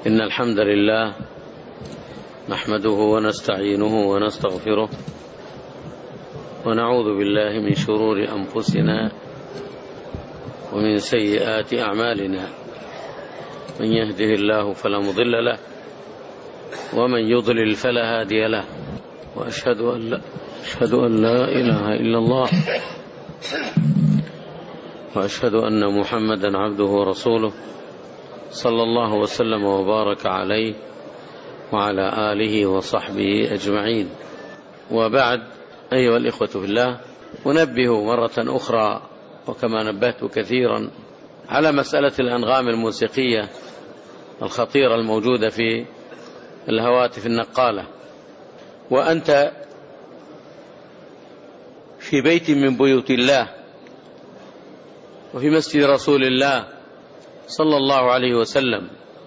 إن الحمد لله نحمده ونستعينه ونستغفره ونعوذ بالله من شرور أنفسنا ومن سيئات أعمالنا. من يهده الله فلا مضل له ومن يضلل فلا هادي له، وأشهد أن لا إله إلا الله، وأشهد أن محمدا عبده ورسوله صلى الله وسلم وبارك عليه وعلى آله وصحبه أجمعين. وبعد، أيها الإخوة في الله، أنبه مرة أخرى وكما نبهت كثيرا على مسألة الأنغام الموسيقية الخطيرة الموجودة في الهواتف النقالة. وأنت في بيت من بيوت الله وفي مسجد رسول الله صلى الله عليه وسلم،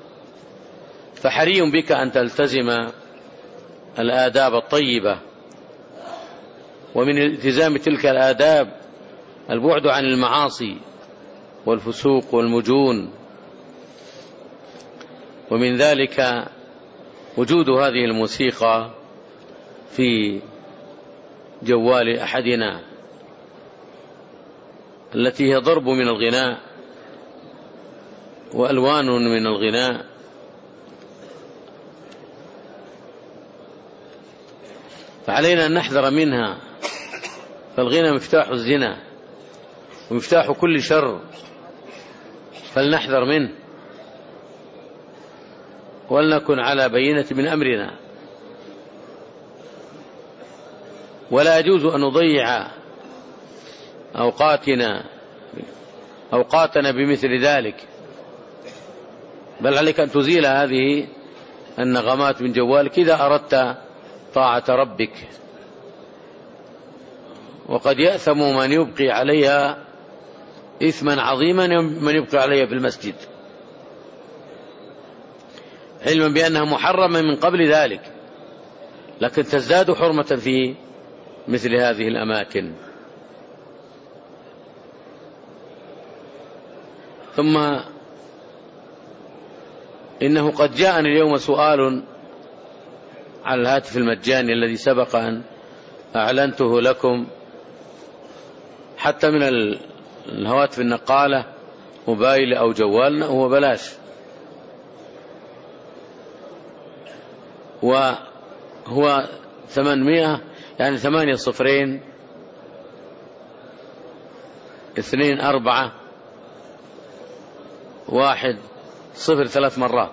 فحري بك أن تلتزم الآداب الطيبة، ومن التزام تلك الآداب البعد عن المعاصي والفسوق والمجون، ومن ذلك وجود هذه الموسيقى في جوال أحدنا التي هي ضرب من الغناء وألوان من الغناء، فعلينا أن نحذر منها، فالغنى مفتاح الزنا ومفتاح كل شر، فلنحذر منه ولنكن على بينة من أمرنا. ولا يجوز أن نضيع أوقاتنا بمثل ذلك، بل عليك أن تزيل هذه النغمات من جوالك إذا أردت طاعة ربك. وقد يأثم من يبقي عليها إثما عظيما من يبقي عليها في المسجد، علما بأنها محرمة من قبل ذلك، لكن تزداد حرمة في مثل هذه الأماكن. ثم إنه قد جاءني اليوم سؤال على الهاتف المجاني الذي سبق أن أعلنته لكم، حتى من الهواتف النقالة موبايل أو جوال هو بلاش، وهو 800 يعني 8 صفرين 2 4 1 0 3 مرات،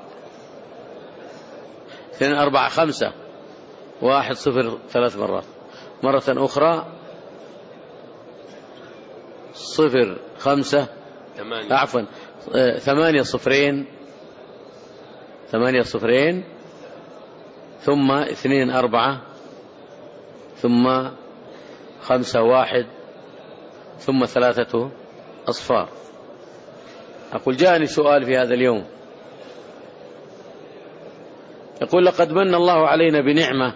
2 4 5 1 0 3 مرات، مرة أخرى 0 5 عفوا 8 صفرين 8 صفرين ثم 2 4 ثم 5 1 ثم 3 أصفار. أقول جاءني سؤال في هذا اليوم، يقول: لقد من الله علينا بنعمة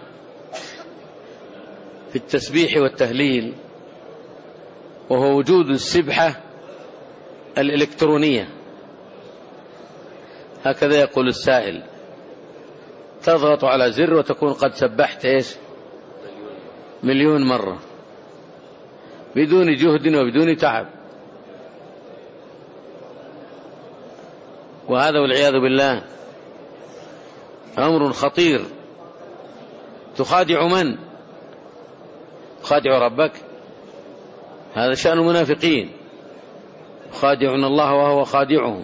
في التسبيح والتهليل، وهو وجود السبحة الإلكترونية. هكذا يقول السائل، تضغط على زر وتكون قد سبحت 1,000,000 مرة بدون جهد وبدون تعب. وهذا والعياذ بالله أمر خطير. تخادع من؟ تخادع ربك؟ هذا شأن المنافقين، يخادعون الله وهو خادعهم،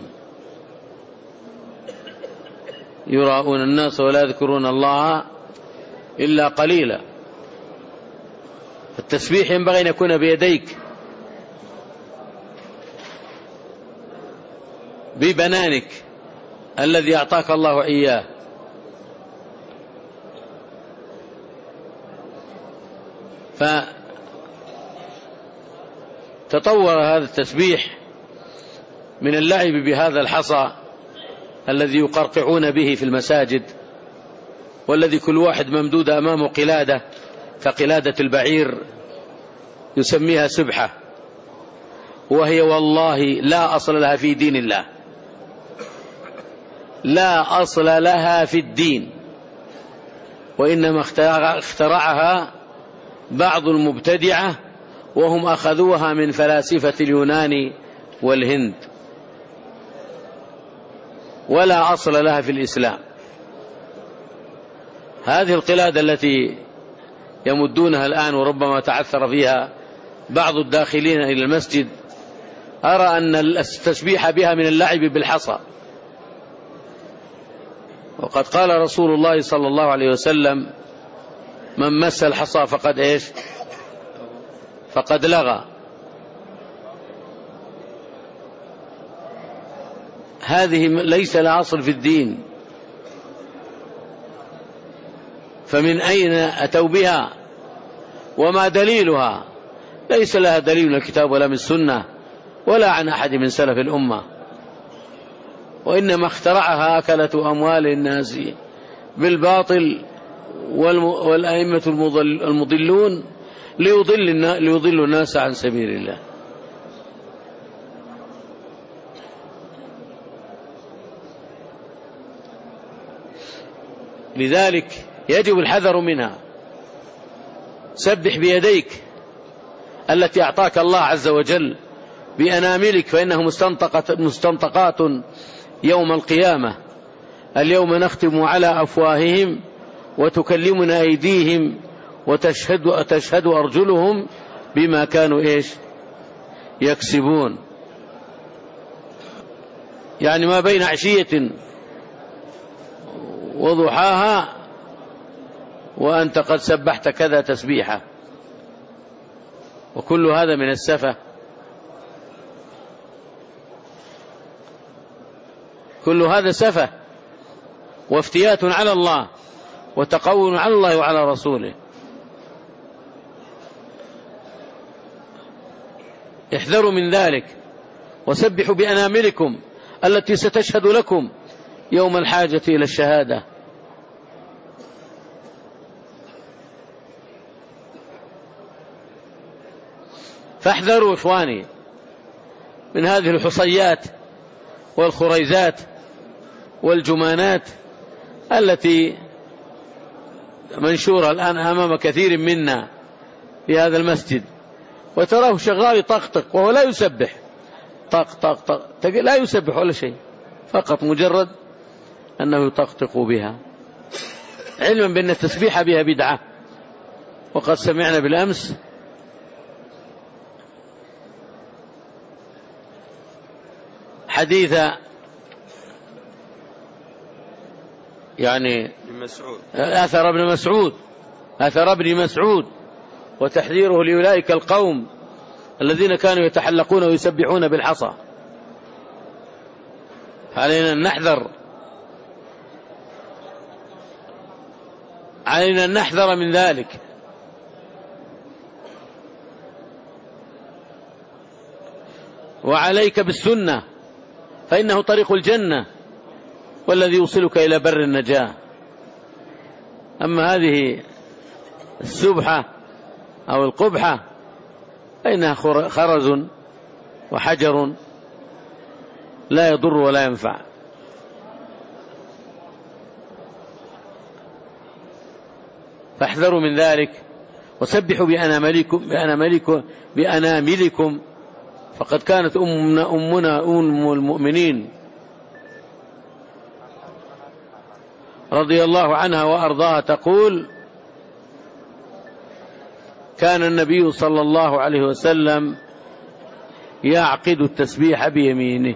يراءون الناس ولا يذكرون الله إلا قليلا. التسبيح ينبغي أن يكون بيديك، ببنانك الذي أعطاك الله إياه. فتطور هذا التسبيح من اللعب بهذا الحصى الذي يقرقعون به في المساجد، والذي كل واحد ممدود أمامه قلادة كقلادة البعير يسميها سبحة، وهي والله لا أصل لها في دين الله، لا أصل لها في الدين، وإنما اخترعها بعض المبتدعة، وهم أخذوها من فلاسفة اليونان والهند، ولا أصل لها في الإسلام. هذه القلادة التي يمدونها الآن وربما تعثر فيها بعض الداخلين إلى المسجد، أرى أن التسبيح بها من اللعب بالحصى. وقد قال رسول الله صلى الله عليه وسلم: من مس الحصى فقد إيش؟ فقد لغى. هذه ليس لها أصل في الدين، فمن أين أتوا بها وما دليلها؟ ليس لها دليل من الكتاب ولا من السنة ولا عن أحد من سلف الأمة، وإنما اخترعها أكلة أموال الناس بالباطل والأئمة المضلون ليضلوا الناس عن سبيل الله. لذلك يجب الحذر منها. سبح بيديك التي أعطاك الله عز وجل، بأناملك، فإنه مستنطقات يوم القيامة. اليوم نختم على أفواههم وتكلمنا أيديهم وتشهد أرجلهم بما كانوا إيش يكسبون. يعني ما بين عشية وضحاها وأنت قد سبحت كذا تسبيحة، وكل هذا من السفة، كل هذا سفة وافتيات على الله وتقول على الله وعلى رسوله. احذروا من ذلك، وسبحوا بأناملكم التي ستشهد لكم يوم الحاجة إلى الشهادة. فاحذروا إخواني من هذه الحصيات والخريزات والجمانات التي منشورة الآن أمام كثير منا في هذا المسجد، وتراه شغال يطقطق وهو لا يسبح، طق طق طق، لا يسبح ولا شيء، فقط مجرد أنه يطقطق بها، علما بأن التسبيح بها بدعة. وقد سمعنا بالأمس حديث يعني أثر ابن مسعود وتحذيره لأولئك القوم الذين كانوا يتحلقون ويسبحون بالحصى. علينا أن نحذر من ذلك. وعليك بالسنة، فإنه طريق الجنة والذي يوصلك إلى بر النجاة. أما هذه السبحة أو القبحة فإنها خرز وحجر لا يضر ولا ينفع. فاحذروا من ذلك، وسبحوا بأناملكم. فقد كانت أمنا أم المؤمنين رضي الله عنها وأرضاها تقول: كان النبي صلى الله عليه وسلم يعقد التسبيح بيمينه.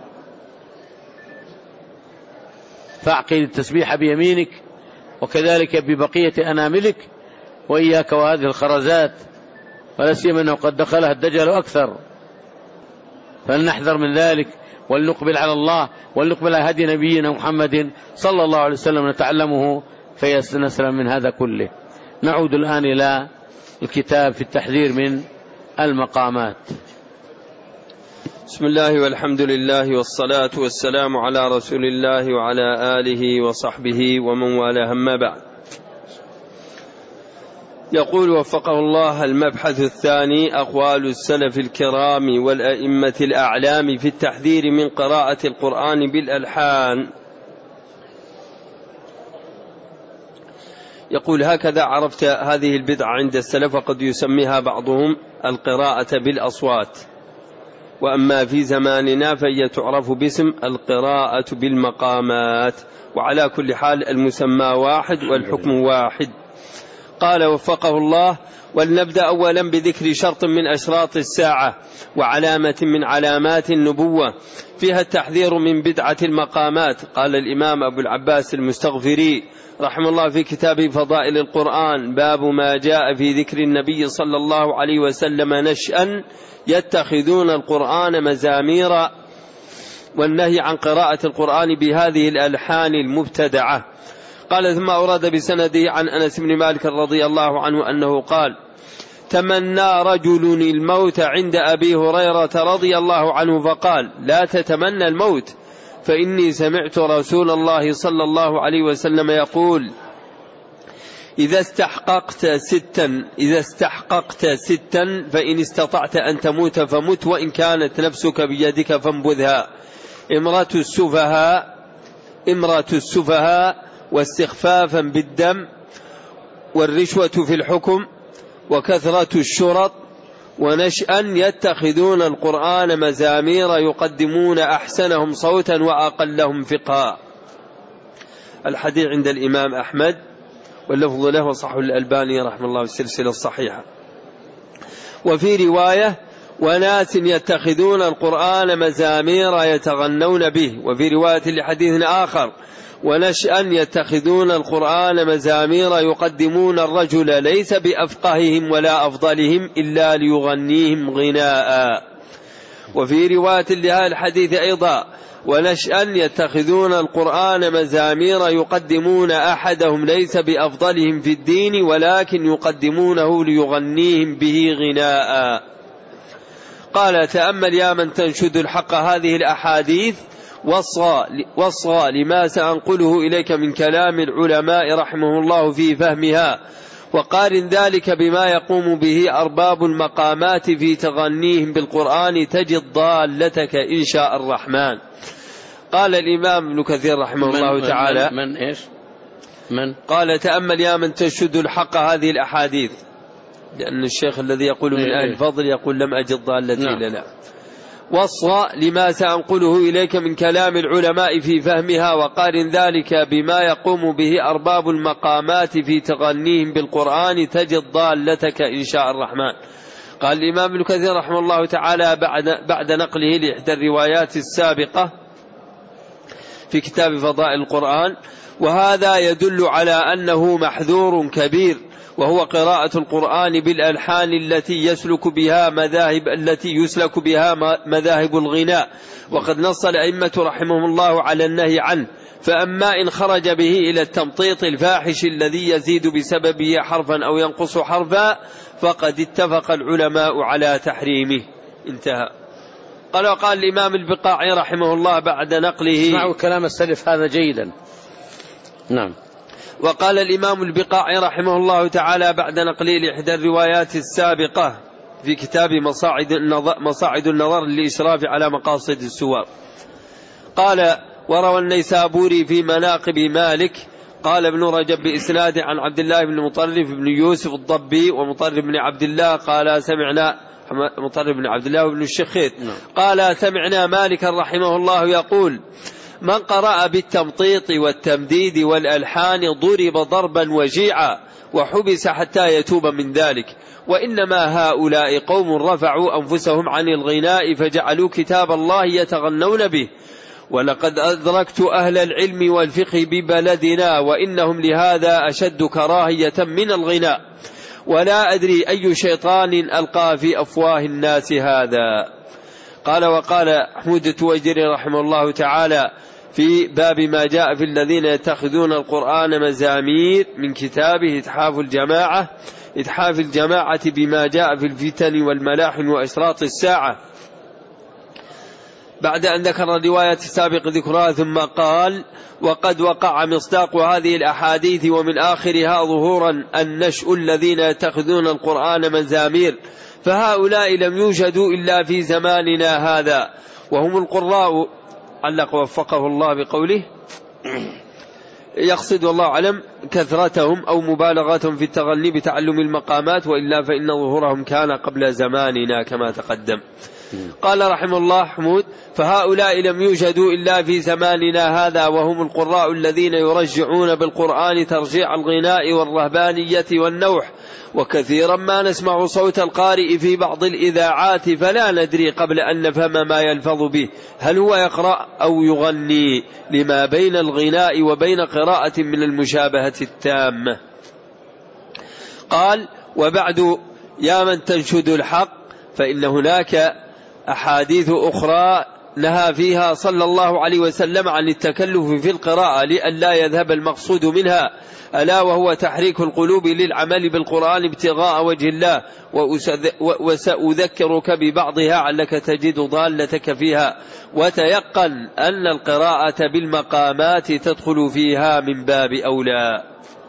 فاعقد التسبيح بيمينك، وكذلك ببقية أناملك، وإياك وهذه الخرزات، ولا سيما أنه قد دخلها الدجل أكثر. فلنحذر من ذلك، ولنقبل على الله، ولنقبل على هدي نبينا محمد صلى الله عليه وسلم نتعلمه فيسلم من هذا كله. نعود الآن إلى الكتاب في التحذير من المقامات. بسم الله والحمد لله والصلاة والسلام على رسول الله وعلى آله وصحبه ومن والاه، أما بعد. يقول وفقه الله: المبحث الثاني: أقوال السلف الكرام والأئمة الأعلام في التحذير من قراءة القرآن بالألحان يقول: هكذا عرفت هذه البدعة عند السلف، وقد يسميها بعضهم القراءة بالأصوات، وأما في زماننا فهي تعرف باسم القراءة بالمقامات. وعلى كل حال المسمى واحد والحكم واحد. قال وفقه الله: ولنبدأ أولا بذكر شرط من أشراط الساعة وعلامة من علامات النبوة فيها التحذير من بدعة المقامات. قال الإمام أبو العباس المستغفري رحمه الله في كتاب فضائل القرآن: باب ما جاء في ذكر النبي صلى الله عليه وسلم نشأ يتخذون القرآن مزاميرا، والنهي عن قراءة القرآن بهذه الألحان المبتدعة. قال: ثم أورد بسنده عن أنس بن مالك رضي الله عنه أنه قال: تمنى رجل الموت عند أبي هريرة رضي الله عنه فقال: لا تتمنى الموت، فإني سمعت رسول الله صلى الله عليه وسلم يقول: إذا استحققت ستا فإن استطعت أن تموت فمت، وإن كانت نفسك بيدك فانبذها: إمرة السفهاء، واستخفافا بالدم، والرشوة في الحكم، وكثرة الشرط، ونشأ يتخذون القرآن مزامير يقدمون أحسنهم صوتا وأقلهم فقها. الحديث عند الإمام أحمد، واللفظ له وصححه الألباني رحمه الله في السلسلة الصحيحة. وفي رواية: وناس يتخذون القرآن مزامير يتغنون به. وفي رواية لحديث آخر: ونشأ يتخذون القرآن مزامير يقدمون الرجل ليس بأفقههم ولا أفضلهم إلا ليغنيهم غناء. وفي رواية لهذا الحديث أيضا: ونشأ يتخذون القرآن مزامير يقدمون أحدهم ليس بأفضلهم في الدين ولكن يقدمونه ليغنيهم به غناء. قال: تأمل يا من تنشد الحق هذه الأحاديث، وصى لما سأنقله إليك من كلام العلماء رحمه الله في فهمها، وقارن ذلك بما يقوم به أرباب المقامات في تغنيهم بالقرآن تجد ضالتك إن شاء الرحمن. قال الإمام ابن كثير رحمه الله تعالى: من قال: تأمل يا من تنشد الحق هذه الأحاديث، لأن الشيخ الذي يقول من أهل الفضل يقول: لم أجد ضالتي لنا. وصى لما سأنقله إليك من كلام العلماء في فهمها، وقارن ذلك بما يقوم به أرباب المقامات في تغنيهم بالقرآن تجد ضالتك إن شاء الرحمن. قال الإمام ابن كثير رحمه الله تعالى بعد نقله لإحدى الروايات السابقة في كتاب فضائل القرآن: وهذا يدل على أنه محذور كبير، وهو قراءة القرآن بالألحان التي يسلك بها مذاهب الغناء، وقد نص الأئمة رحمهم الله على النهي عنه. فأما إن خرج به إلى التمطيط الفاحش الذي يزيد بسببه حرفا أو ينقص حرفا فقد اتفق العلماء على تحريمه. انتهى. قال الإمام البقاعي رحمه الله بعد نقله: اسمعوا كلام السلف هذا جيدا. نعم. وقال الإمام البقاعي رحمه الله تعالى بعد نقله لإحدى الروايات السابقة في كتاب مصاعد النظر للإشراف على مقاصد السوار: قال: وروى النيسابوري في مناقب مالك قال ابن رجب بإسناد عن عبد الله بن مطرف بن يوسف الضبي ومطرف بن عبد الله قال: سمعنا مطرف بن عبد الله بن الشخيط قال: سمعنا مالك رحمه الله يقول: من قرأ بالتمطيط والتمديد والألحان ضرب ضربا وجيعا وحبس حتى يتوب من ذلك. وإنما هؤلاء قوم رفعوا أنفسهم عن الغناء فجعلوا كتاب الله يتغنون به. ولقد أدركت أهل العلم والفقه ببلدنا وإنهم لهذا أشد كراهية من الغناء، ولا أدري أي شيطان ألقى في أفواه الناس هذا. وقال حمود التويجري رحمه الله تعالى في باب ما جاء في الذين يتخذون القرآن مزامير من كتابه إتحاف الجماعة بما جاء في الفتن والملاحم وأشراط الساعة، بعد أن ذكر الرواية السابق ذكرها ثم قال: وقد وقع مصداق هذه الأحاديث ومن آخرها ظهورا النشء الذين يتخذون القرآن مزامير، فهؤلاء لم يوجدوا إلا في زماننا هذا، وهم القراء. علق وفقه الله بقوله: يقصد والله أعلم كثرتهم أو مبالغتهم في التغني بتعلم المقامات، وإلا فإن ظهورهم كان قبل زماننا كما تقدم. قال رحمه الله حمود: فهؤلاء لم يوجدوا إلا في زماننا هذا، وهم القراء الذين يرجعون بالقرآن ترجيع الغناء والرهبانية والنوح، وكثيرا ما نسمع صوت القارئ في بعض الإذاعات فلا ندري قبل أن نفهم ما يلفظ به هل هو يقرأ أو يغني، لما بين الغناء وبين قراءة من المشابهة التامة. قال: وبعد يا من تنشد الحق، فإن هناك أحاديث أخرى نهى فيها صلى الله عليه وسلم عن التكلف في القراءة لئلا يذهب المقصود منها، ألا وهو تحريك القلوب للعمل بالقرآن ابتغاء وجه الله، وسأذكرك ببعضها علك تجد ضالتك فيها، وتيقن أن القراءة بالمقامات تدخل فيها من باب أولى.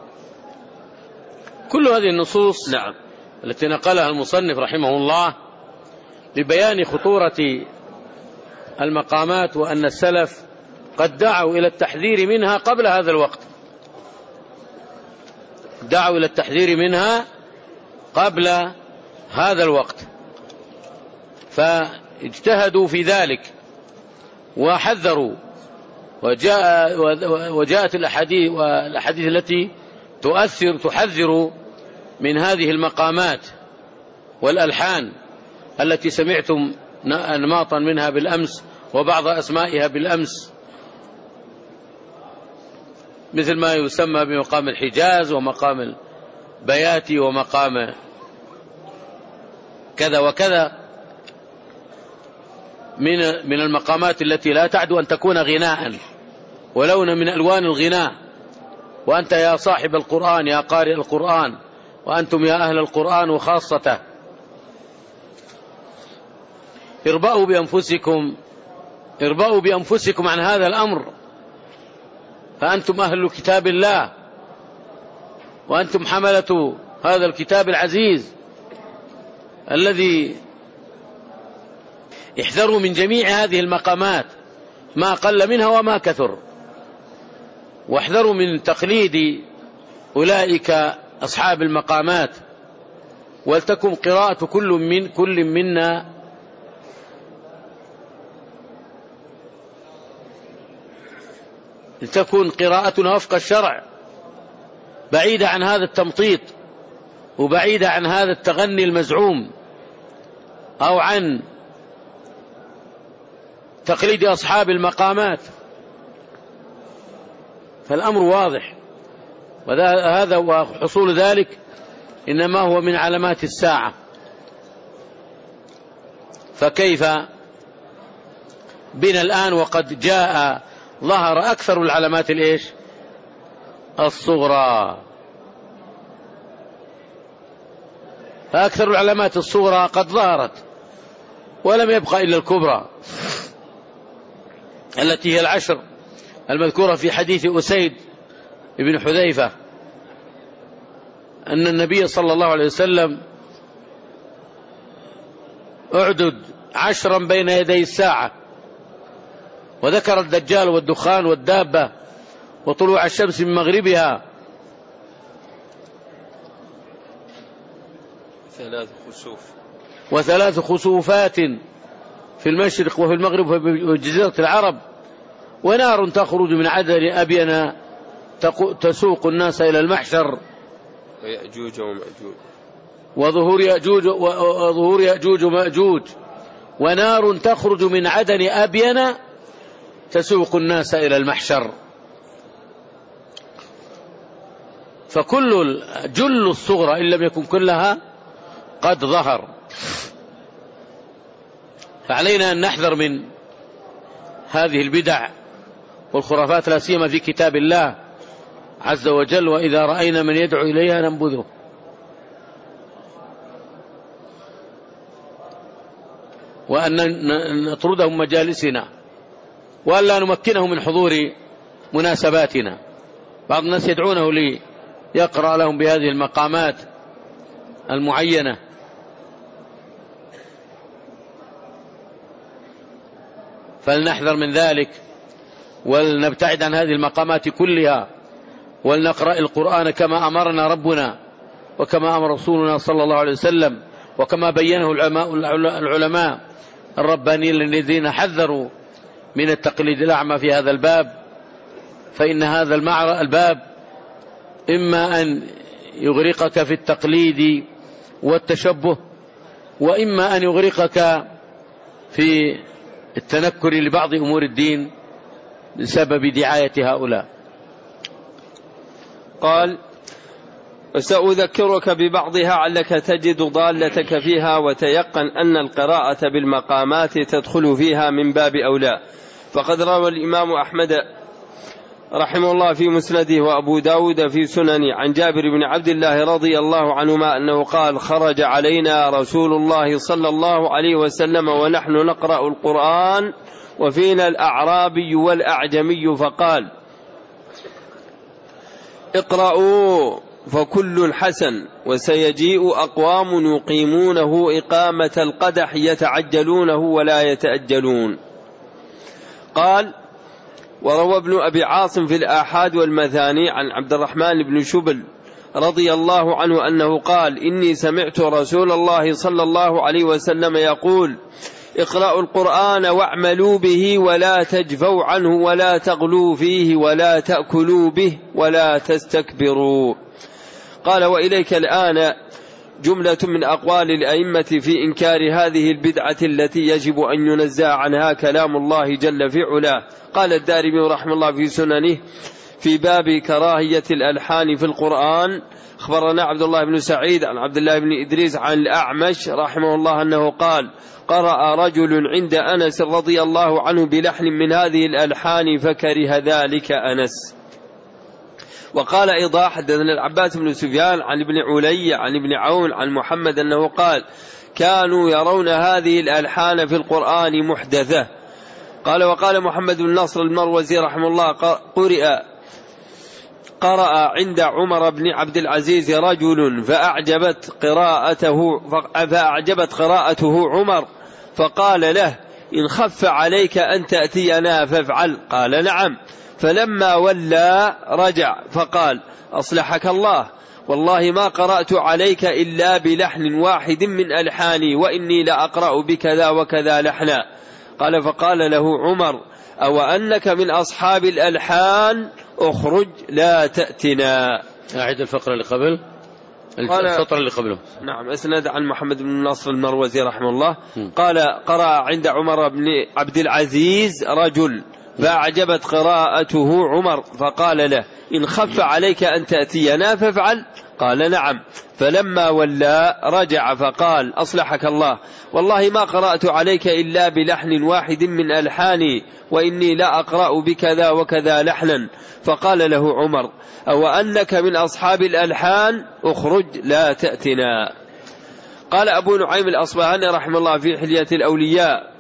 كل هذه النصوص نعم التي نقلها المصنف رحمه الله لبيان خطورة المقامات، وأن السلف قد دعوا إلى التحذير منها قبل هذا الوقت، دعوا إلى التحذير منها قبل هذا الوقت، فاجتهدوا في ذلك وحذروا، وجاءت الأحاديث التي تحذر من هذه المقامات والألحان التي سمعتم أنماطا منها بالأمس وبعض أسمائها بالأمس، مثل ما يسمى بمقام الحجاز ومقام البياتي ومقام كذا وكذا من المقامات التي لا تعد أن تكون غناء ولون من ألوان الغناء. وأنت يا صاحب القرآن، يا قارئ القرآن، وأنتم يا أهل القرآن وخاصته، اربأوا بأنفسكم عن هذا الأمر، فأنتم أهل كتاب الله، وأنتم حملة هذا الكتاب العزيز الذي احذروا من جميع هذه المقامات ما قل منها وما كثر، واحذروا من تقليد أولئك أصحاب المقامات، ولتكن قراءة كل منا لتكن قراءتنا وفق الشرع، بعيدة عن هذا التمطيط، وبعيدة عن هذا التغني المزعوم، أو عن تقليد أصحاب المقامات. فالأمر واضح، وهذا وحصول ذلك إنما هو من علامات الساعة. فكيف بنا الآن وقد ظهر أكثر العلامات الصغرى، فأكثر العلامات الصغرى قد ظهرت، ولم يبقى إلا الكبرى التي هي العشر المذكورة في حديث أسيد بن حذيفة أن النبي صلى الله عليه وسلم أعدد 10 بين يدي الساعة، وذكر الدجال والدخان والدابة وطلوع الشمس من مغربها، 3 خسوفات في المشرق وفي المغرب وفي جزيرة العرب، ونار تخرج من عدن أبين تسوق الناس إلى المحشر، ويأجوج ومأجوج، وظهور يأجوج ومأجوج، ونار تخرج من عدن أبين تسوق الناس إلى المحشر. فكل جل الصغرى إن لم يكن كلها قد ظهر، فعلينا أن نحذر من هذه البدع والخرافات، لا سيما في كتاب الله عز وجل: وإذا رأينا من يدعو إليها ننبذه. وأن نطردهم مجالسنا، وأن لا نمكنهم من حضور مناسباتنا. بعض الناس يدعونه ليقرأ لهم بهذه المقامات المعينة، فلنحذر من ذلك ولنبتعد عن هذه المقامات كلها ولنقرأ القرآن كما أمرنا ربنا وكما أمر رسولنا صلى الله عليه وسلم وكما بينه العلماء الربانيين الذين حذروا من التقليد الأعمى في هذا الباب. فإن هذا الباب إما أن يغرقك في التقليد والتشبه، وإما أن يغرقك في التنكر لبعض أمور الدين بسبب دعاية هؤلاء. قال: وسأذكرك ببعضها علك تجد ضالتك فيها، وتيقن أن القراءة بالمقامات تدخل فيها من باب أولى. فقد روى الإمام أحمد رحمه الله في مسنده وأبو داود في سننه عن جابر بن عبد الله رضي الله عنهما أنه قال: خرج علينا رسول الله صلى الله عليه وسلم ونحن نقرأ القرآن وفينا الأعرابي والأعجمي فقال: اقرأوا فكل حسن، وسيجيء أقوام يقيمونه إقامة القدح يتعجلونه ولا يتأجلون. قال: وروى ابن أبي عاصم في الآحاد والمثاني عن عبد الرحمن بن شبل رضي الله عنه أنه قال: إني سمعت رسول الله صلى الله عليه وسلم يقول: اقرأوا القرآن واعملوا به ولا تجفوا عنه ولا تغلوا فيه ولا تأكلوا به ولا تستكبروا. قال: وإليك الآن جملة من أقوال الأئمة في إنكار هذه البدعة التي يجب أن ينزع عنها كلام الله جل في علاه. قال الدارمي رحمه الله في سننه في باب كراهية الألحان في القرآن: أخبرنا عبد الله بن سعيد عن عبد الله بن إدريس عن الأعمش رحمه الله أنه قال: قرأ رجل عند أنس رضي الله عنه بلحن من هذه الألحان فكره ذلك أنس. وقال أيضا: حدثنا العباس بن سفيان عن ابن علي عن ابن عون عن محمد أنه قال: كانوا يرون هذه الألحان في القرآن محدثة. قال: وقال محمد بن نصر المروزي رحمه الله: قرأ عند عمر بن عبد العزيز رجل فأعجبت قراءته عمر فقال له: إن خف عليك أن تأتينا فافعل. قال: نعم. فلما ولى رجع فقال: أصلحك الله، والله ما قرأت عليك إلا بلحن واحد من ألحاني، وإني لأقرأ بكذا وكذا لحنا. قال: فقال له عمر: أو أنك من أصحاب الألحان اخرج لا تأتنا. أعد الفقرة اللي قبل السطر اللي قبله. نعم. أسند عن محمد بن نصر المروزي رحمه الله قال: قرأ عند عمر بن عبد العزيز رجل فأعجبت قراءته عمر فقال له: إن خف عليك أن تأتينا فافعل. قال: نعم. فلما ولى رجع فقال: أصلحك الله، والله ما قرأت عليك إلا بلحن واحد من ألحاني، وإني لا أقرأ بكذا وكذا لحنا. فقال له عمر: أو أنك من أصحاب الألحان اخرج لا تأتنا. قال أبو نعيم الأصبهاني رحمه الله في حلية الأولياء: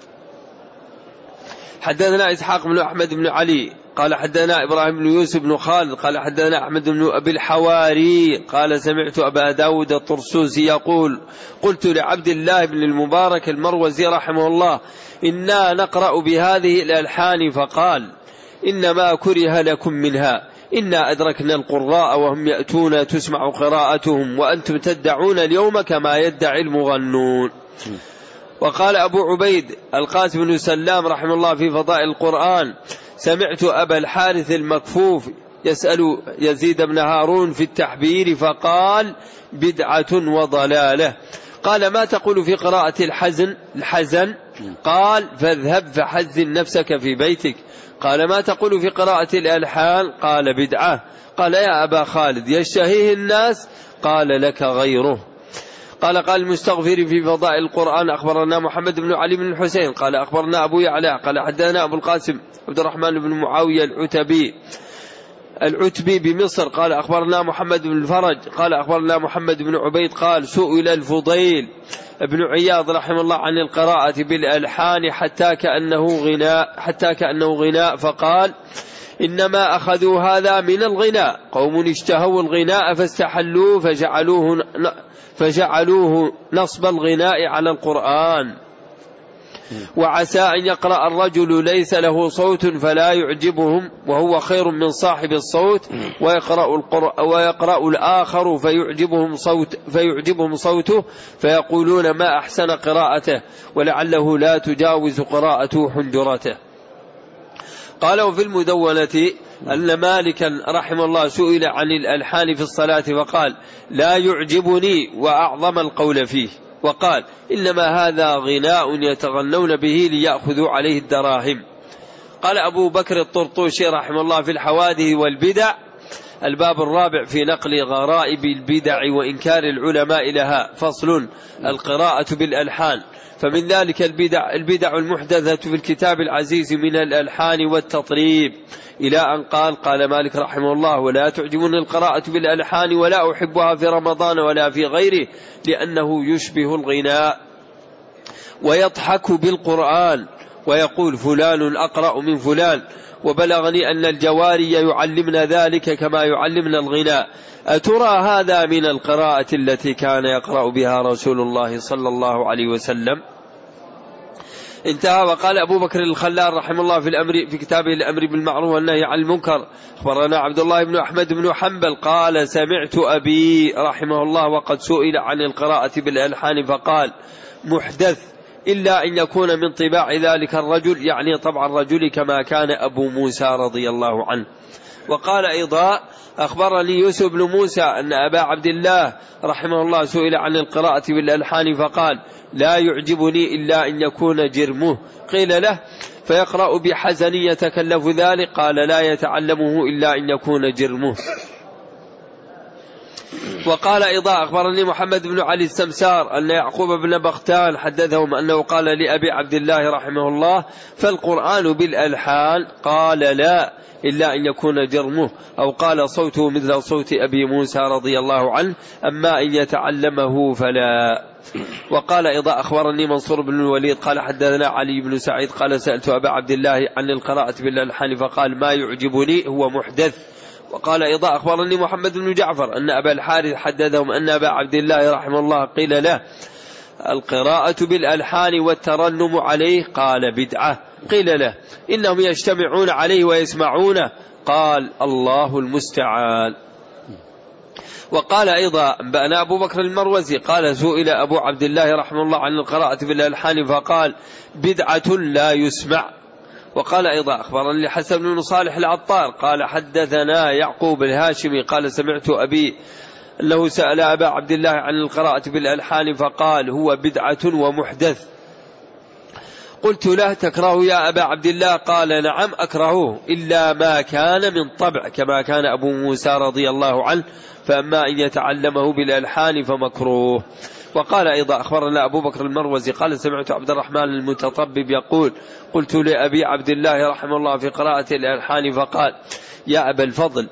حدثنا إسحاق بن أحمد بن علي قال حدثنا إبراهيم بن يوسف بن خالد قال حدثنا أحمد بن أبي الحواري قال: سمعت أبا داود الطرسوسي يقول: قلت لعبد الله بن المبارك المروزي رحمه الله: إنا نقرأ بهذه الألحان. فقال: إنما كره لكم منها، إنا أدركنا القراء وهم يأتون تسمع قراءتهم، وأنتم تدعون اليوم كما يدعي المغنون. وقال أبو عبيد القاسم بن سلام رحمه الله في فضائل القرآن: سمعت أبا الحارث المكفوف يسأل يزيد بن هارون في التحبير فقال: بدعة وضلالة. قال: ما تقول في قراءة الحزن؟ قال: فاذهب فحزن نفسك في بيتك. قال: ما تقول في قراءة الألحان؟ قال: بدعة. قال: يا أبا خالد يشتهيه الناس؟ قال: لك غيره. قال المستغفر في فضائل القرآن: أخبرنا محمد بن علي بن الحسين قال: أخبرنا أبو يعلى قال: حدثنا أبو القاسم عبد الرحمن بن معاوية العتبي بمصر قال: أخبرنا محمد بن الفرج قال: أخبرنا محمد بن عبيد قال: سئل الفضيل ابن عياض رحمه الله عن القراءة بالألحان حتى كأنه غناء فقال: إنما أخذوا هذا من الغناء، قوم اشتهوا الغناء فاستحلوه فجعلوه نصب الغناء على القرآن. وعسى أن يقرأ الرجل ليس له صوت فلا يعجبهم وهو خير من صاحب الصوت، ويقرأ الآخر فيعجبهم صوته فيقولون ما أحسن قراءته ولعله لا تجاوز قراءته حنجرته. قال وفي المدونة أن مالكا رحمه الله سئل عن الألحان في الصلاة فقال لا يعجبني وأعظم القول فيه، وقال إنما هذا غناء يتغنون به ليأخذوا عليه الدراهم. قال أبو بكر الطرطوشي رحمه الله في الحوادث والبدع الباب الرابع في نقل غرائب البدع وإنكار العلماء لها، فصل القراءة بالألحان. فمن ذلك البدع المحدثة في الكتاب العزيز من الألحان والتطريب، إلى أن قال مالك رحمه الله ولا تعجبني القراءة بالألحان ولا أحبها في رمضان ولا في غيره لأنه يشبه الغناء. ويضحك بالقرآن ويقول فلان أقرأ من فلان، وبلغني أن الجواري يعلمن ذلك كما يعلمن الغناء، أترى هذا من القراءة التي كان يقرأ بها رسول الله صلى الله عليه وسلم؟ انتهى. وقال أبو بكر الخلال رحمه الله في كتابه الأمر بالمعروف والنهي عن المنكر أخبرنا عبد الله بن أحمد بن حنبل قال سمعت أبي رحمه الله وقد سئل عن القراءة بالألحان فقال محدث إلا أن يكون من طباع ذلك الرجل، يعني طبع الرجل كما كان أبو موسى رضي الله عنه. وقال أيضا أخبرني يوسف بن موسى أن أبا عبد الله رحمه الله سئل عن القراءة بالألحان فقال لا يعجبني إلا أن يكون جرمه، قيل له فيقرأ بحزن يتكلف ذلك، قال لا يتعلمه إلا أن يكون جرمه. وقال أيضا أخبرني محمد بن علي السمسار أن يعقوب بن بختان حدثهم أنه قال لأبي عبد الله رحمه الله فالقرآن بالألحان؟ قال لا إلا أن يكون جرمه، أو قال صوته مثل صوت أبي موسى رضي الله عنه، أما أن يتعلمه فلا. وقال أيضا أخبرني منصور بن الوليد قال حدثنا علي بن سعيد قال سألت أبا عبد الله عن القراءة بالألحان فقال ما يعجبني هو محدث. وقال أيضا أخبرني محمد بن جعفر أن أبا الحارث حدثهم أن أبا عبد الله رحمه الله قيل له القراءة بالألحان والترنم عليه؟ قال بدعة. قيل له إنهم يجتمعون عليه ويسمعونه؟ قال الله المستعان. وقال أيضا أنبأنا أبو بكر المروزي قال سئل أبو عبد الله رحمه الله عن القراءة بالألحان فقال بدعة لا يسمع. وقال أيضا أخبرني حسن بن صالح العطار قال حدثنا يعقوب الهاشمي قال سمعت أبي أنه سأل أبا عبد الله عن القراءة بالألحان فقال هو بدعة ومحدث. قلت له تكره يا أبا عبد الله؟ قال نعم أكرهه إلا ما كان من طبع كما كان أبو موسى رضي الله عنه، فأما أن يتعلمه بالألحان فمكروه. وقال أيضا أخبرنا أبو بكر المروزي قال سمعت عبد الرحمن المتطبب يقول قلت لأبي عبد الله رحمه الله في قراءة الألحان فقال يا أبا الفضل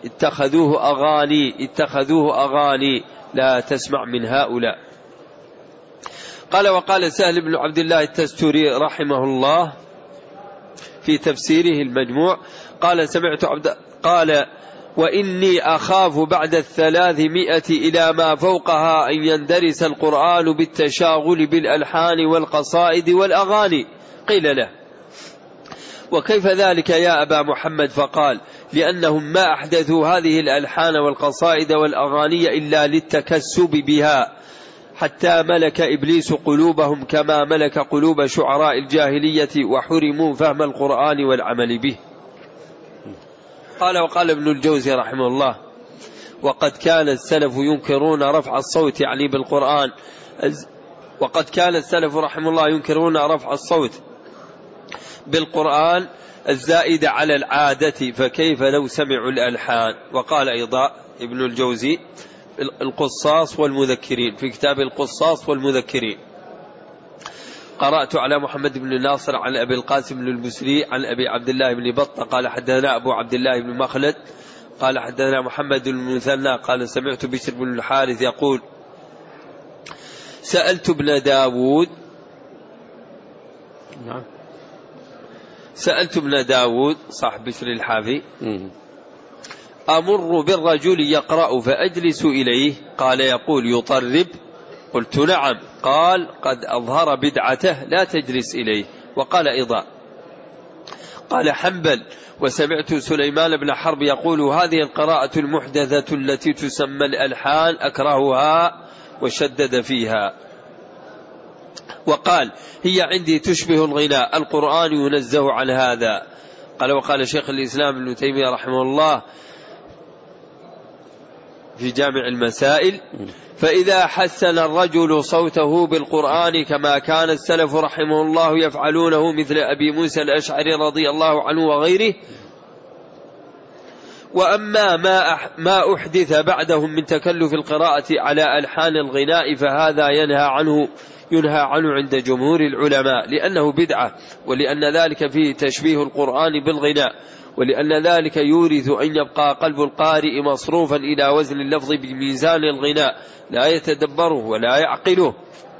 اتخذوه أغاني لا تسمع من هؤلاء. قال وقال سهل بن عبد الله التستوري رحمه الله في تفسيره المجموع قال وإني أخاف بعد 300 إلى ما فوقها أن يندرس القرآن بالتشاغل بالألحان والقصائد والأغاني. قيل له وكيف ذلك يا أبا محمد؟ فقال لأنهم ما أحدثوا هذه الألحان والقصائد والأغاني إلا للتكسب بها، حتى ملك إبليس قلوبهم كما ملك قلوب شعراء الجاهلية وحرموا فهم القرآن والعمل به. وقال ابن الجوزي رحمه الله وقد كان السلف ينكرون رفع الصوت يعني بالقرآن، وقد كان السلف رحمه الله ينكرون رفع الصوت بالقرآن الزائد على العادة، فكيف لو سمعوا الألحان؟ وقال أيضا ابن الجوزي القصاص والمذكرين في كتاب القصاص والمذكرين قرأت على محمد بن ناصر عن أبي القاسم بن البسري عن أبي عبد الله بن بطة قال حدثنا أبو عبد الله بن مخلد قال حدثنا محمد بن المثنى قال سمعت بشر بن الحارث يقول سألت ابن داود صاحب بشر الحافي أمر بالرجل يقرأ فأجلس إليه؟ قال يقول يطرب؟ قلت نعم. قال قد أظهر بدعته لا تجلس إليه. وقال أيضا قال حنبل: وسمعت سليمان بن حرب يقول: هذه القراءة المحدثة التي تسمى الألحان أكرهها، وشدد فيها. وقال: هي عندي تشبه الغناء، القرآن ينزه عن هذا. قال: وقال شيخ الإسلام ابن تيمية رحمه الله في جامع المسائل: فإذا حسن الرجل صوته بالقرآن كما كان السلف رحمه الله يفعلونه مثل أبي موسى الأشعري رضي الله عنه وغيره، وأما ما أحدث بعدهم من تكلف القراءة على ألحان الغناء فهذا ينهى عنه عند جمهور العلماء، لأنه بدعة، ولأن ذلك فيه تشبيه القرآن بالغناء، ولأن ذلك يورث أن يبقى قلب القارئ مصروفا إلى وزن اللفظ بميزان الغناء لا يتدبره ولا يعقله،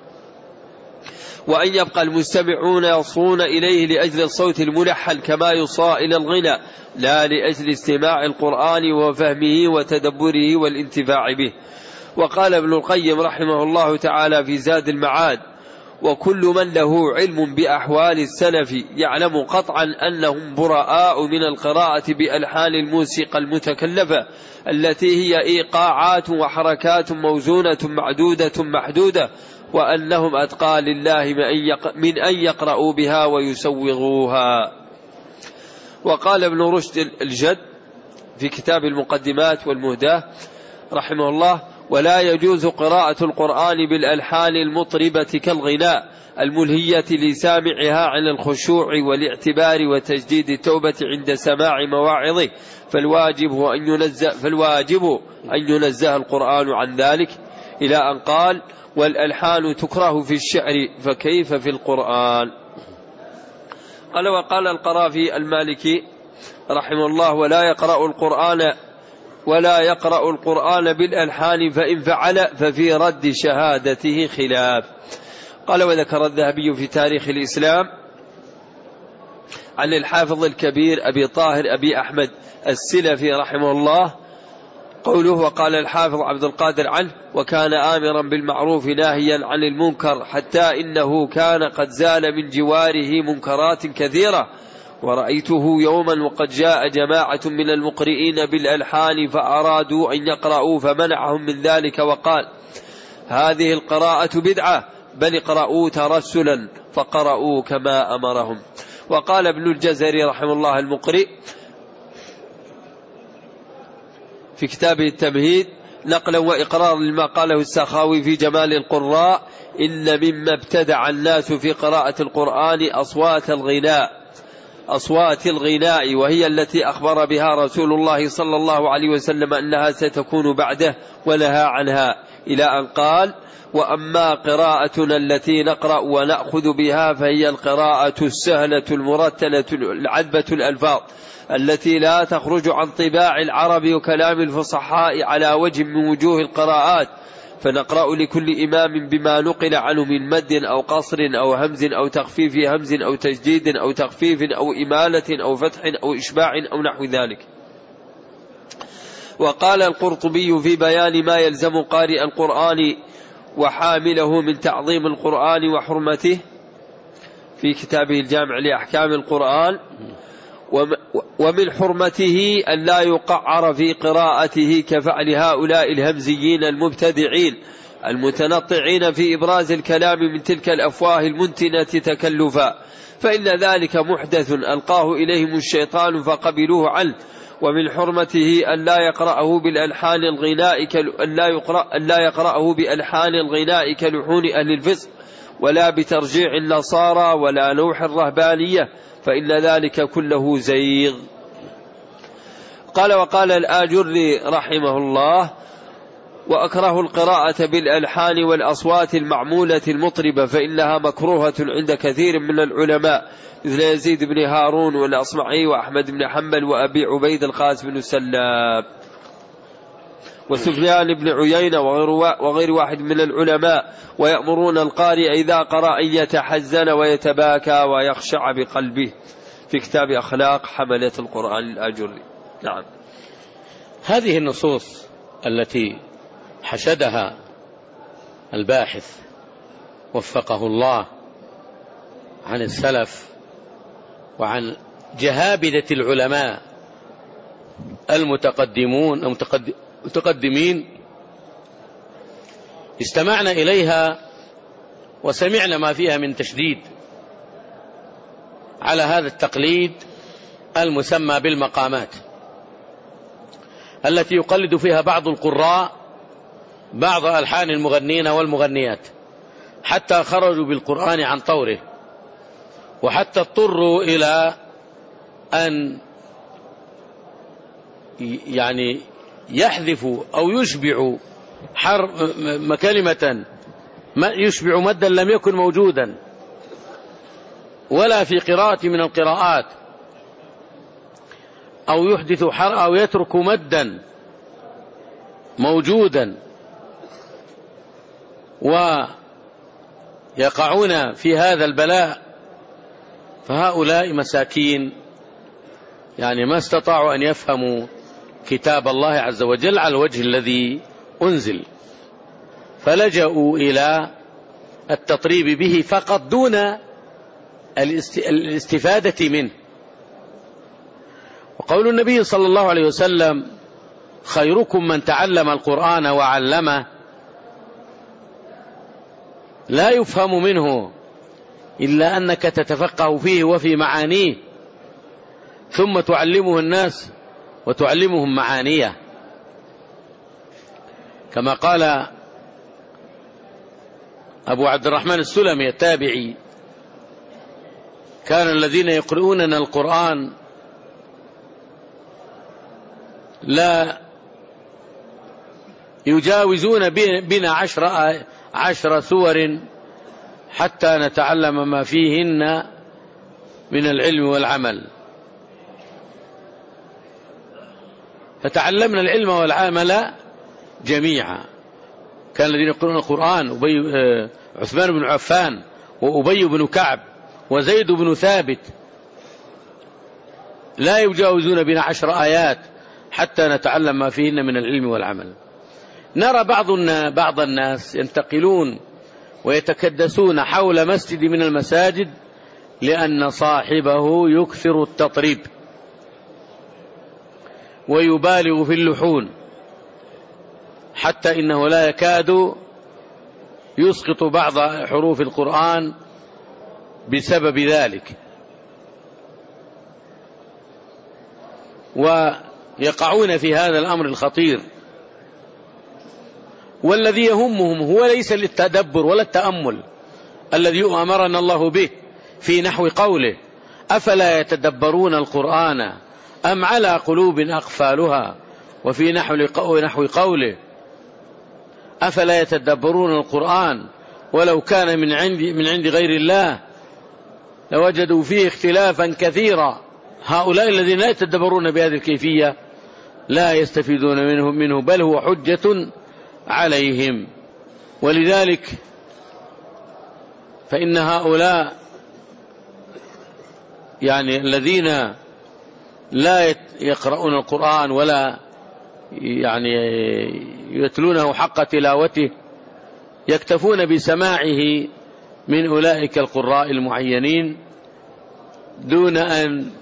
وأن يبقى المستمعون يصغون إليه لأجل الصوت الملحن كما يصغى إلى الغناء، لا لأجل استماع القرآن وفهمه وتدبره والانتفاع به. وقال ابن القيم رحمه الله تعالى في زاد المعاد: وكل من له علم بأحوال السلف يعلم قطعا أنهم براء من القراءة بألحان الموسيقى المتكلفة التي هي إيقاعات وحركات موزونة معدودة محدودة، وأنهم أتقى لله من أن يقرأوا بها ويسوغوها. وقال ابن رشد الجد في كتاب المقدمات والمهداة رحمه الله: ولا يجوز قراءة القرآن بالألحان المطربة كالغناء الملهية لسامعها عن الخشوع والاعتبار وتجديد التوبة عند سماع مواعظه، فالواجب أن ينزه القرآن عن ذلك، إلى أن قال: والألحان تكره في الشعر فكيف في القرآن. قال: وقال القرافي المالكي رحمه الله: ولا يقرأ القرآن بالألحان، فإن فعل ففي رد شهادته خلاف. قال: وذكر الذهبي في تاريخ الإسلام عن الحافظ الكبير أبي طاهر أبي أحمد السلفي رحمه الله قوله: وقال الحافظ عبد القادر عنه: وكان آمرا بالمعروف ناهيا عن المنكر، حتى إنه كان قد زال من جواره منكرات كثيرة. ورأيته يوما وقد جاء جماعة من المقرئين بالألحان فأرادوا أن يقرأوا فمنعهم من ذلك، وقال: هذه القراءة بدعة، بل اقرأوا ترسلا، فقرأوا كما أمرهم. وقال ابن الجزري رحمه الله المقرئ في كتابه التمهيد نقلا وإقرارا لما قاله السخاوي في جمال القراء: إن مما ابتدع الناس في قراءة القرآن أصوات الغناء، وهي التي أخبر بها رسول الله صلى الله عليه وسلم أنها ستكون بعده، ونهى عنها، إلى أن قال: وأما قراءتنا التي نقرأ ونأخذ بها فهي القراءة السهلة المرتلة العذبة الألفاظ التي لا تخرج عن طباع العرب وكلام الفصحاء على وجه من وجوه القراءات، فنقرأ لكل إمام بما نقل عنه من مد أو قصر أو همز أو تخفيف همز أو تجديد أو تخفيف أو إمالة أو فتح أو إشباع أو نحو ذلك. وقال القرطبي في بيان ما يلزم قارئ القرآن وحامله من تعظيم القرآن وحرمته في كتابه الجامع لأحكام القرآن: ومن حرمته أن لا يقعر في قراءته كفعل هؤلاء الهمزيين المبتدعين المتنطعين في إبراز الكلام من تلك الأفواه المنتنة تكلفا، فإن ذلك محدث ألقاه إليهم الشيطان فقبلوه عنه. ومن حرمته أن لا يقرأه بالألحان بألحان الغناء كلحون أهل الفسق، ولا بترجيع النصارى، ولا نوح الرهبانية، فإن ذلك كله زيغ. قال: وقال الآجري رحمه الله: وأكره القراءة بالألحان والأصوات المعمولة المطربة، فإنها مكروهة عند كثير من العلماء مثل يزيد بن هارون والأصمعي وأحمد بن حنبل وأبي عبيد القاسم بن سلاب وسفيان بن عيينة وغير واحد من العلماء، ويأمرون القارئ إذا قرأ أن يتحزن ويتباكى ويخشع بقلبه، في كتاب أخلاق حملة القرآن الآجري. نعم. هذه النصوص التي حشدها الباحث وفقه الله عن السلف وعن جهابذة العلماء المتقدمين استمعنا إليها وسمعنا ما فيها من تشديد على هذا التقليد المسمى بالمقامات، التي يقلد فيها بعض القراء بعض ألحان المغنين والمغنيات حتى خرجوا بالقرآن عن طوره، وحتى اضطروا إلى أن يعني يحذفوا أو يشبعوا كلمة يشبع مدا لم يكن موجودا ولا في قراءة من القراءات، أو يحدث أو يترك مدا موجودا، ويقعون في هذا البلاء. فهؤلاء مساكين يعني ما استطاعوا أن يفهموا كتاب الله عز وجل على الوجه الذي أنزل، فلجأوا إلى التطريب به فقط دون الاستفادة منه. وقول النبي صلى الله عليه وسلم: خيركم من تعلم القرآن وعلمه، لا يفهم منه إلا أنك تتفقه فيه وفي معانيه، ثم تعلمه الناس وتعلمهم معانيه، كما قال أبو عبد الرحمن السلمي التابعي: كان الذين يقرؤوننا القرآن لا يجاوزون بنا 10 سور حتى نتعلم ما فيهن من العلم والعمل. فتعلمنا العلم والعمل جميعا. كان الذين يقرؤون القرآن عثمان بن عفان وأبي بن كعب وزيد بن ثابت لا يجاوزون بنا 10 آيات حتى نتعلم ما فيهن من العلم والعمل. نرى بعض الناس ينتقلون ويتكدسون حول مسجد من المساجد لأن صاحبه يكثر التطريب ويبالغ في اللحون، حتى إنه لا يكاد يسقط بعض حروف القرآن بسبب ذلك، ويقعون في هذا الأمر الخطير. والذي يهمهم هو ليس للتدبر ولا التأمل الذي أمرنا الله به في نحو قوله: أفلا يتدبرون القرآن أم على قلوب أقفالها، وفي نحو قوله: أفلا يتدبرون القرآن ولو كان من عند غير الله لوجدوا فيه اختلافا كثيرا. هؤلاء الذين لا يتدبرون بهذه الكيفية لا يستفيدون منه بل هو حجة عليهم. ولذلك فإن هؤلاء يعني الذين لا يقرؤون القرآن ولا يعني يتلونه حق تلاوته يكتفون بسماعه من أولئك القراء المعينين دون أن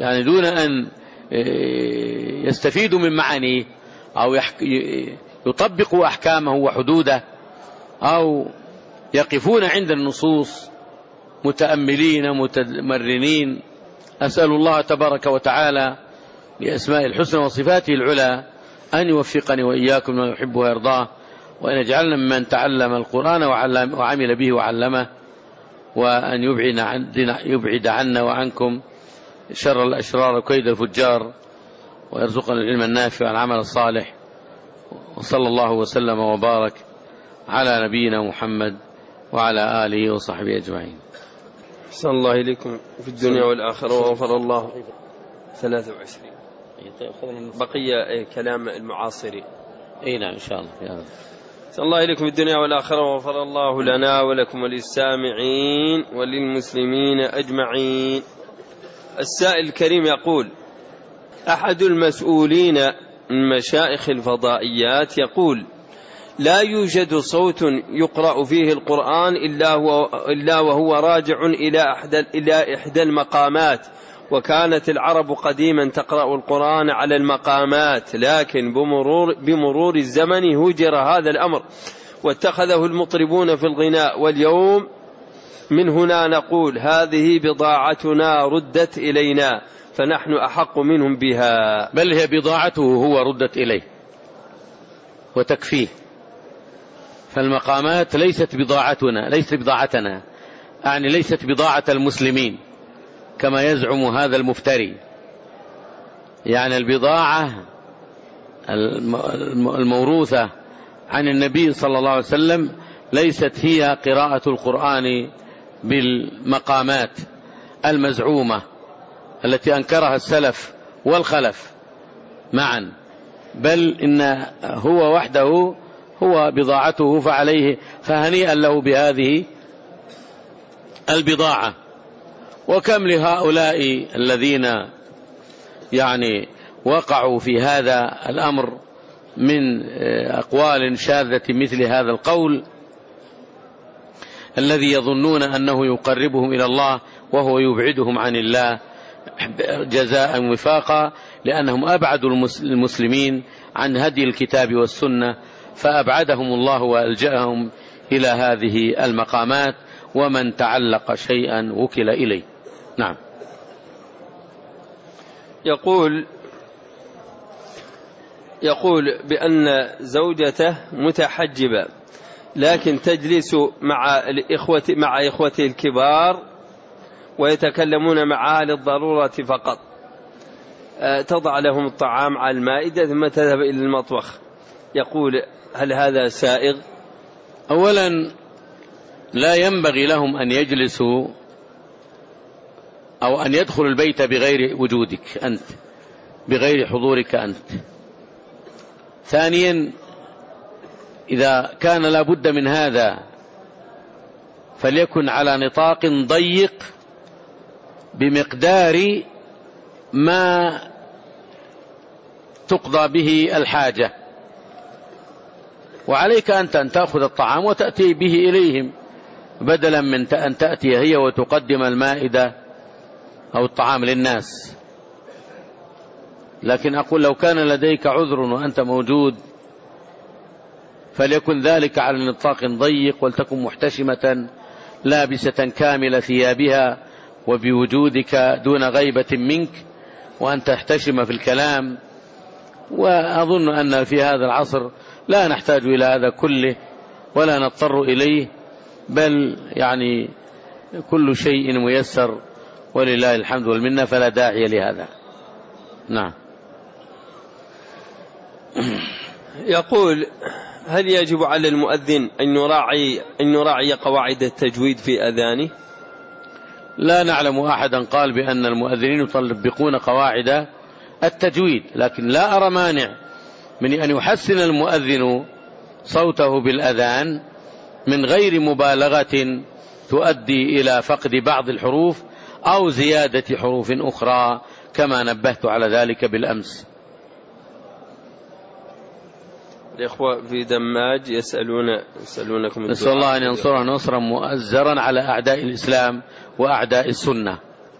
يستفيدوا من معانيه أو يطبقوا أحكامه وحدوده أو يقفون عند النصوص متأملين متمرنين. أسأل الله تبارك وتعالى بأسماء الحسنى وصفاته العلى أن يوفقني وإياكم ما يحب ويرضاه، وأن يجعلنا ممن تعلم القرآن وعمل به وعلمه، وأن يبعد عنا وعنكم شر الأشرار وكيد الفجار، ويرزقنا العلم النافع والعمل الصالح. وصلى الله وسلم وبارك على نبينا محمد وعلى آله وصحبه أجمعين. أحسن الله إليكم في الدنيا والآخرة وغفر الله 23 بقية كلام المعاصرين. نعم إن شاء الله. أحسن الله إليكم في الدنيا والآخرة وغفر الله لنا ولكم وللسامعين وللمسلمين أجمعين. السائل الكريم يقول: أحد المسؤولين من مشايخ الفضائيات يقول: لا يوجد صوت يقرأ فيه القرآن إلا وهو راجع إلى إحدى المقامات. وكانت العرب قديما تقرأ القرآن على المقامات، لكن بمرور الزمن هجر هذا الأمر واتخذه المطربون في الغناء. واليوم من هنا نقول هذه بضاعتنا ردت إلينا، فنحن أحق منهم بها. بل هي بضاعته هو ردت إليه وتكفيه. فالمقامات ليست بضاعتنا، يعني ليست بضاعة المسلمين كما يزعم هذا المفتري. يعني البضاعة الموروثة عن النبي صلى الله عليه وسلم ليست هي قراءة القرآن بالمقامات المزعومة التي أنكرها السلف والخلف معا، بل إن هو وحده هو بضاعته، فعليه فهنيئا له بهذه البضاعة. وكم لهؤلاء الذين يعني وقعوا في هذا الأمر من أقوال شاذة مثل هذا القول الذي يظنون أنه يقربهم إلى الله وهو يبعدهم عن الله جزاء وفاقا، لأنهم أبعدوا المسلمين عن هدي الكتاب والسنة، فأبعدهم الله وألجأهم إلى هذه المقامات، ومن تعلق شيئا وكل إليه. نعم. يقول بأن زوجته متحجبة لكن تجلس مع إخوته الكبار ويتكلمون معها للضرورة فقط، تضع لهم الطعام على المائدة ثم تذهب إلى المطبخ. يقول هل هذا سائغ؟ أولا لا ينبغي لهم أن يجلسوا أو أن يدخلوا البيت بغير وجودك أنت، بغير حضورك أنت. ثانيا إذا كان لابد من هذا فليكن على نطاق ضيق بمقدار ما تقضى به الحاجة، وعليك أنت أن تأخذ الطعام وتأتي به إليهم بدلا من أن تأتي هي وتقدم المائدة أو الطعام للناس. لكن أقول لو كان لديك عذر وأنت موجود فليكن ذلك على نطاق ضيق، ولتكن محتشمة لابسة كامل ثيابها وبوجودك دون غيبة منك، وأن تحتشم في الكلام. وأظن أن في هذا العصر لا نحتاج إلى هذا كله ولا نضطر إليه، بل يعني كل شيء ميسر ولله الحمد والمنة، فلا داعي لهذا. نعم. يقول هل يجب على المؤذن أن يراعي قواعد التجويد في أذانه؟ لا نعلم أحدا قال بأن المؤذنين يطبقون قواعد التجويد، لكن لا أرى مانع من أن يحسن المؤذن صوته بالأذان من غير مبالغة تؤدي إلى فقد بعض الحروف أو زيادة حروف أخرى، كما نبهت على ذلك بالأمس. الإخوة في دماج يسألونكم، نسأل الله أن ينصرنا نصرا مؤزرا على أعداء الإسلام وأعداء السنة،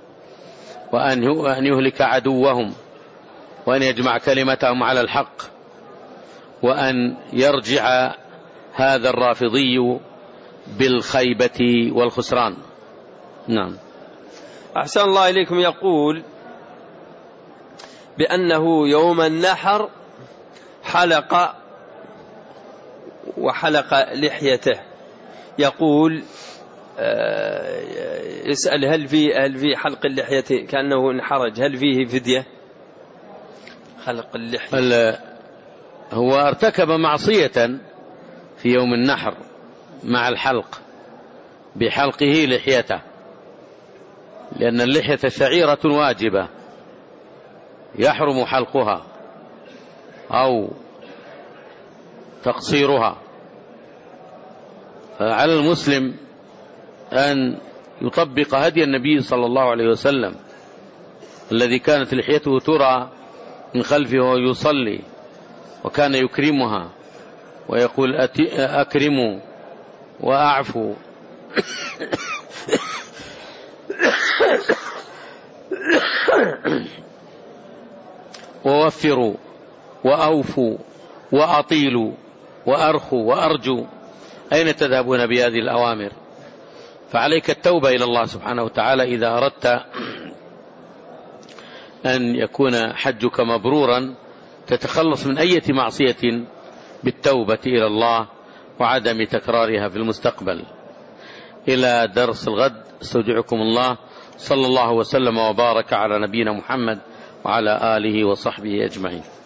وأن يهلك عدوهم، وأن يجمع كلمتهم على الحق، وأن يرجع هذا الرافضي بالخيبة والخسران. نعم. أحسن الله إليكم. يقول بأنه يوم النحر وحلق لحيته. يقول يسأل هل في حلق اللحية كأنه انحرج، هل فيه فدية؟ حلق اللحية هو ارتكب معصية في يوم النحر مع الحلق بحلقه لحيته، لأن اللحية شعيرة واجبة يحرم حلقها أو تقصيرها، فعلى المسلم أن يطبق هدي النبي صلى الله عليه وسلم الذي كانت لحيته ترى من خلفه ويصلي، وكان يكرمها ويقول أكرموا وأعفوا ووفروا وأوفوا وأطيلوا وأرخوا وأرجوا. أين تذهبون بهذه الأوامر؟ فعليك التوبة إلى الله سبحانه وتعالى إذا أردت أن يكون حجك مبرورا، تتخلص من أي معصية بالتوبة إلى الله وعدم تكرارها في المستقبل. إلى درس الغد، استودعكم الله، صلى الله وسلم وبارك على نبينا محمد وعلى آله وصحبه أجمعين.